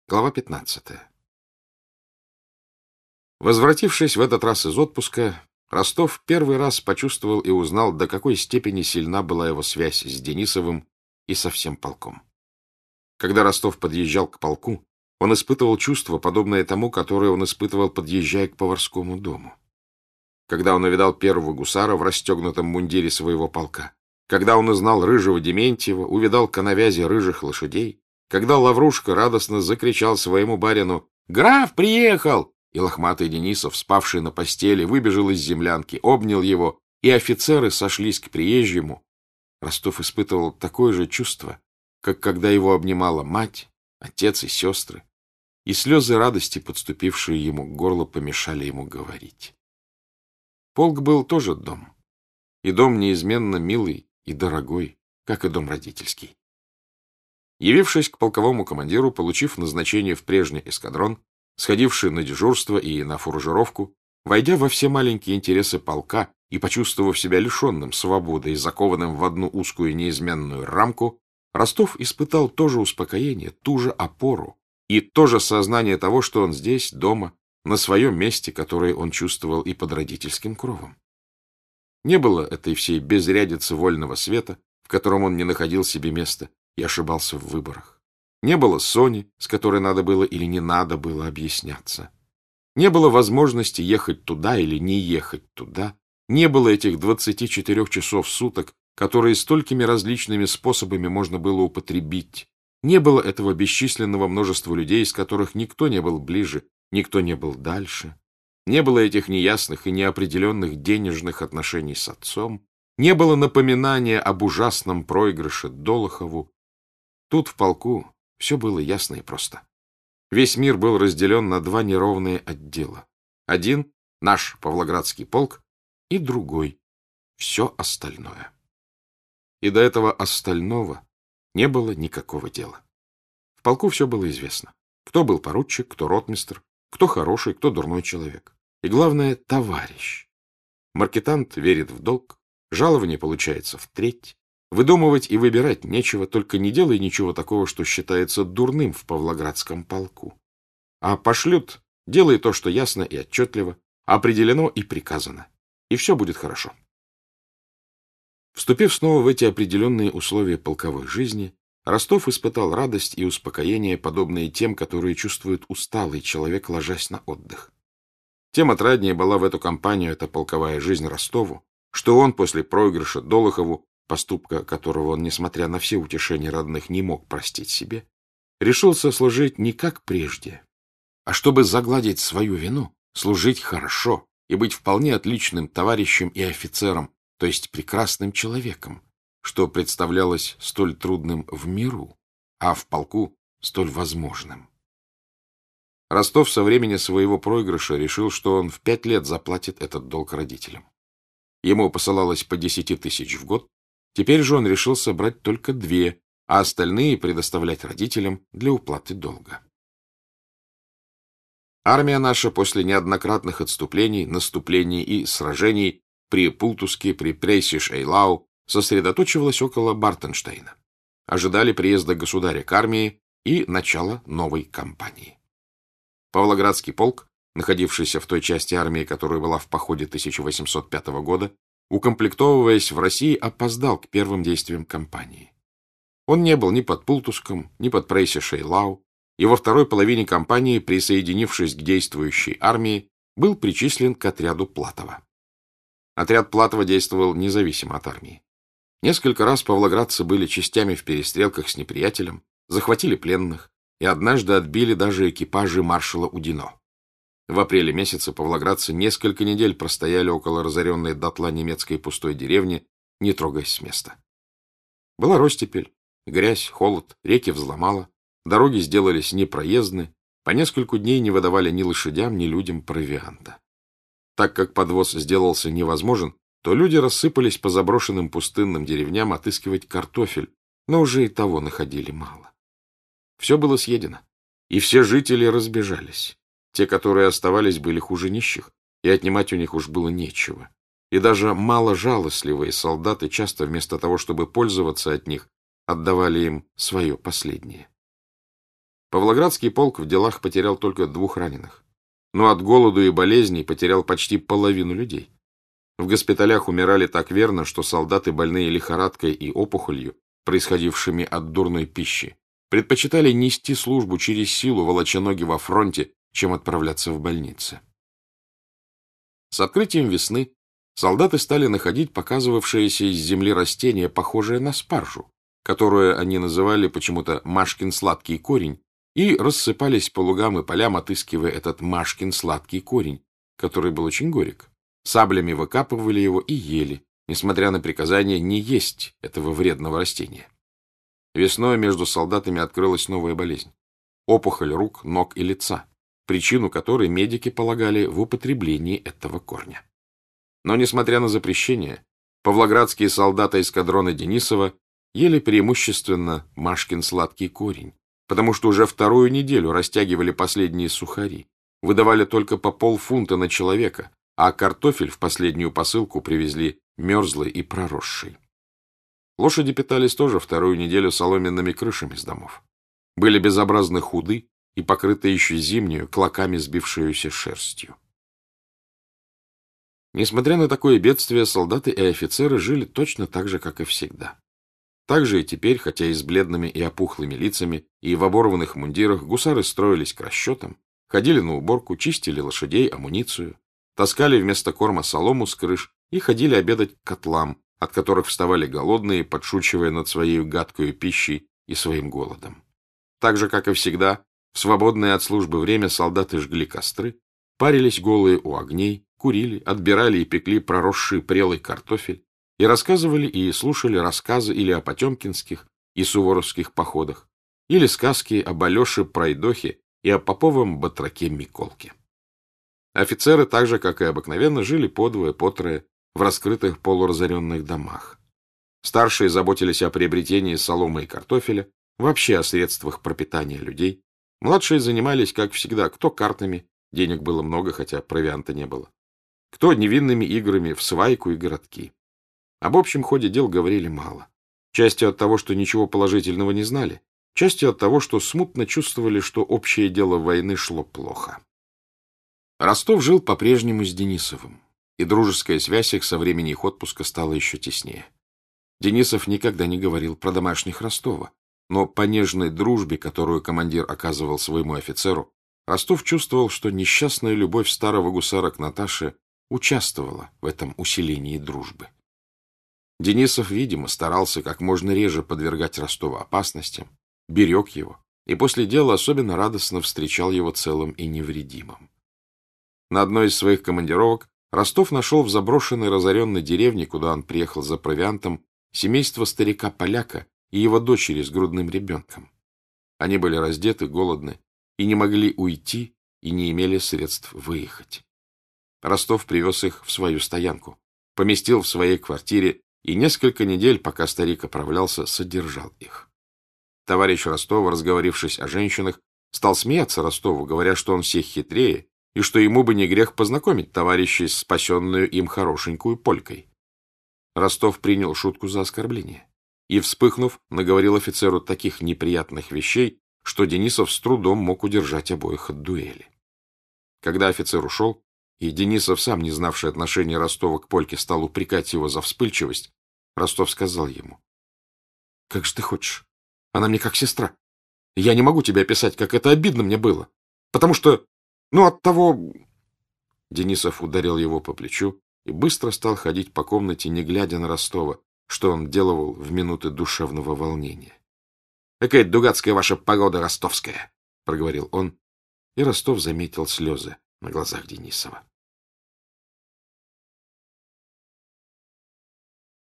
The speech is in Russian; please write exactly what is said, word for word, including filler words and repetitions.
Глава пятнадцатая. Возвратившись в этот раз из отпуска, Ростов первый раз почувствовал и узнал, до какой степени сильна была его связь с Денисовым и со всем полком. Когда Ростов подъезжал к полку, он испытывал чувство, подобное тому, которое он испытывал, подъезжая к поварскому дому. Когда он увидал первого гусара в расстегнутом мундире своего полка, когда он узнал рыжего Дементьева, увидал коновязи рыжих лошадей, когда Лаврушка радостно закричал своему барину «Граф приехал!», и лохматый Денисов, спавший на постели, выбежал из землянки, обнял его, и офицеры сошлись к приезжему, Ростов испытывал такое же чувство, как когда его обнимала мать, отец и сестры, и слезы радости, подступившие ему к горлу, помешали ему говорить. Полк был тоже дом, и дом неизменно милый и дорогой, как и дом родительский. Явившись к полковому командиру, получив назначение в прежний эскадрон, сходивший на дежурство и на фуражировку, войдя во все маленькие интересы полка и почувствовав себя лишенным свободы и закованным в одну узкую неизменную рамку, Ростов испытал то же успокоение, ту же опору и то же сознание того, что он здесь, дома, на своем месте, которое он чувствовал и под родительским кровом. Не было этой всей безрядицы вольного света, в котором он не находил себе места и ошибался в выборах. Не было Сони, с которой надо было или не надо было объясняться. Не было возможности ехать туда или не ехать туда. Не было этих двадцати четырёх часов в суток, которые столькими различными способами можно было употребить. Не было этого бесчисленного множества людей, из которых никто не был ближе, никто не был дальше. Не было этих неясных и неопределенных денежных отношений с отцом. Не было напоминания об ужасном проигрыше Долохову. Тут, в полку, все было ясно и просто. Весь мир был разделен на два неровные отдела. Один — наш Павлоградский полк, и другой — все остальное. И до этого остального не было никакого дела. В полку все было известно. Кто был поручик, кто ротмистр, кто хороший, кто дурной человек. И главное — товарищ. Маркетант верит в долг, жалование получается в треть. Выдумывать и выбирать нечего, только не делай ничего такого, что считается дурным в Павлоградском полку. А пошлют, делай то, что ясно и отчетливо, определено и приказано. И все будет хорошо. Вступив снова в эти определенные условия полковой жизни, Ростов испытал радость и успокоение, подобные тем, которые чувствует усталый человек, ложась на отдых. Тем отраднее была в эту компанию эта полковая жизнь Ростову, что он после проигрыша Долохову, поступка которого он, несмотря на все утешения родных, не мог простить себе, решился служить не как прежде, а чтобы загладить свою вину, служить хорошо и быть вполне отличным товарищем и офицером, то есть прекрасным человеком, что представлялось столь трудным в миру, а в полку столь возможным. Ростов со времени своего проигрыша решил, что он в пять лет заплатит этот долг родителям. Ему посылалось по десяти тысяч в год. Теперь же он решил собрать только две, а остальные предоставлять родителям для уплаты долга. Армия наша после неоднократных отступлений, наступлений и сражений при Пултуске, при Прейсиш-Эйлау сосредоточивалась около Бартенштейна. Ожидали приезда государя к армии и начала новой кампании. Павлоградский полк, находившийся в той части армии, которая была в походе тысяча восемьсот пятого года, укомплектовываясь в России, опоздал к первым действиям кампании. Он не был ни под Пултуском, ни под Прейсиш-Эйлау, и во второй половине кампании, присоединившись к действующей армии, был причислен к отряду Платова. Отряд Платова действовал независимо от армии. Несколько раз павлоградцы были частями в перестрелках с неприятелем, захватили пленных и однажды отбили даже экипажи маршала Удино. В апреле месяце павлоградцы несколько недель простояли около разоренной дотла немецкой пустой деревни, не трогаясь с места. Была ростепель, грязь, холод, реки взломало, дороги сделались непроездны, по нескольку дней не выдавали ни лошадям, ни людям провианта. Так как подвоз сделался невозможен, то люди рассыпались по заброшенным пустынным деревням отыскивать картофель, но уже и того находили мало. Все было съедено, и все жители разбежались. Те, которые оставались, были хуже нищих, и отнимать у них уж было нечего. И даже маложалостливые солдаты часто вместо того, чтобы пользоваться от них, отдавали им свое последнее. Павлоградский полк в делах потерял только двух раненых, но от голоду и болезней потерял почти половину людей. В госпиталях умирали так верно, что солдаты, больные лихорадкой и опухолью, происходившими от дурной пищи, предпочитали нести службу через силу, волоча ноги во фронте, чем отправляться в больницы. С открытием весны солдаты стали находить показывавшееся из земли растение, похожее на спаржу, которое они называли почему-то «Машкин сладкий корень», и рассыпались по лугам и полям, отыскивая этот Машкин сладкий корень, который был очень горек. Саблями выкапывали его и ели, несмотря на приказание не есть этого вредного растения. Весной между солдатами открылась новая болезнь – опухоль рук, ног и лица, причину которой медики полагали в употреблении этого корня. Но, несмотря на запрещение, павлоградские солдаты эскадрона Денисова ели преимущественно Машкин сладкий корень, потому что уже вторую неделю растягивали последние сухари, выдавали только по полфунта на человека, а картофель в последнюю посылку привезли мерзлый и проросший. Лошади питались тоже вторую неделю соломенными крышами с домов. Были безобразно худы и покрыты еще зимнюю, клоками сбившуюся шерстью. Несмотря на такое бедствие, солдаты и офицеры жили точно так же, как и всегда. Так же и теперь, хотя и с бледными и опухлыми лицами, и в оборванных мундирах, гусары строились к расчетам, ходили на уборку, чистили лошадей, амуницию, таскали вместо корма солому с крыш и ходили обедать к котлам, от которых вставали голодные, подшучивая над своей гадкой пищей и своим голодом. Так же, как и всегда, в свободное от службы время солдаты жгли костры, парились голые у огней, курили, отбирали и пекли проросший прелый картофель и рассказывали и слушали рассказы или о потемкинских и суворовских походах, или сказки об Алёше Пройдохе и о поповом батраке Миколке. Офицеры, так же, как и обыкновенно, жили подвое, потрое в раскрытых полуразоренных домах. Старшие заботились о приобретении соломы и картофеля, вообще о средствах пропитания людей. Младшие занимались, как всегда, кто картами, денег было много, хотя провианта не было, кто невинными играми в свайку и городки. Об общем ходе дел говорили мало. Частью от того, что ничего положительного не знали, частью от того, что смутно чувствовали, что общее дело войны шло плохо. Ростов жил по-прежнему с Денисовым, и дружеская связь их со времени их отпуска стала еще теснее. Денисов никогда не говорил про домашних Ростова, но по нежной дружбе, которую командир оказывал своему офицеру, Ростов чувствовал, что несчастная любовь старого гусара к Наташе участвовала в этом усилении дружбы. Денисов, видимо, старался как можно реже подвергать Ростова опасностям, берег его, и после дела особенно радостно встречал его целым и невредимым. На одной из своих командировок Ростов нашел в заброшенной разоренной деревне, куда он приехал за провиантом, семейство старика-поляка и его дочери с грудным ребенком. Они были раздеты, голодны, и не могли уйти, и не имели средств выехать. Ростов привез их в свою стоянку, поместил в своей квартире и несколько недель, пока старик оправлялся, содержал их. Товарищ Ростова, разговорившись о женщинах, стал смеяться Ростову, говоря, что он всех хитрее, и что ему бы не грех познакомить товарищей с спасенную им хорошенькую полькой. Ростов принял шутку за оскорбление и, вспыхнув, наговорил офицеру таких неприятных вещей, что Денисов с трудом мог удержать обоих от дуэли. Когда офицер ушел, и Денисов, сам не знавший отношения Ростова к польке, стал упрекать его за вспыльчивость, Ростов сказал ему: — Как же ты хочешь? Она мне как сестра. Я не могу тебе описать, как это обидно мне было, потому что, ну, от того... Денисов ударил его по плечу и быстро стал ходить по комнате, не глядя на Ростова, что он делал в минуты душевного волнения. — Какая дугацкая ваша погода ростовская! — проговорил он, и Ростов заметил слезы на глазах Денисова.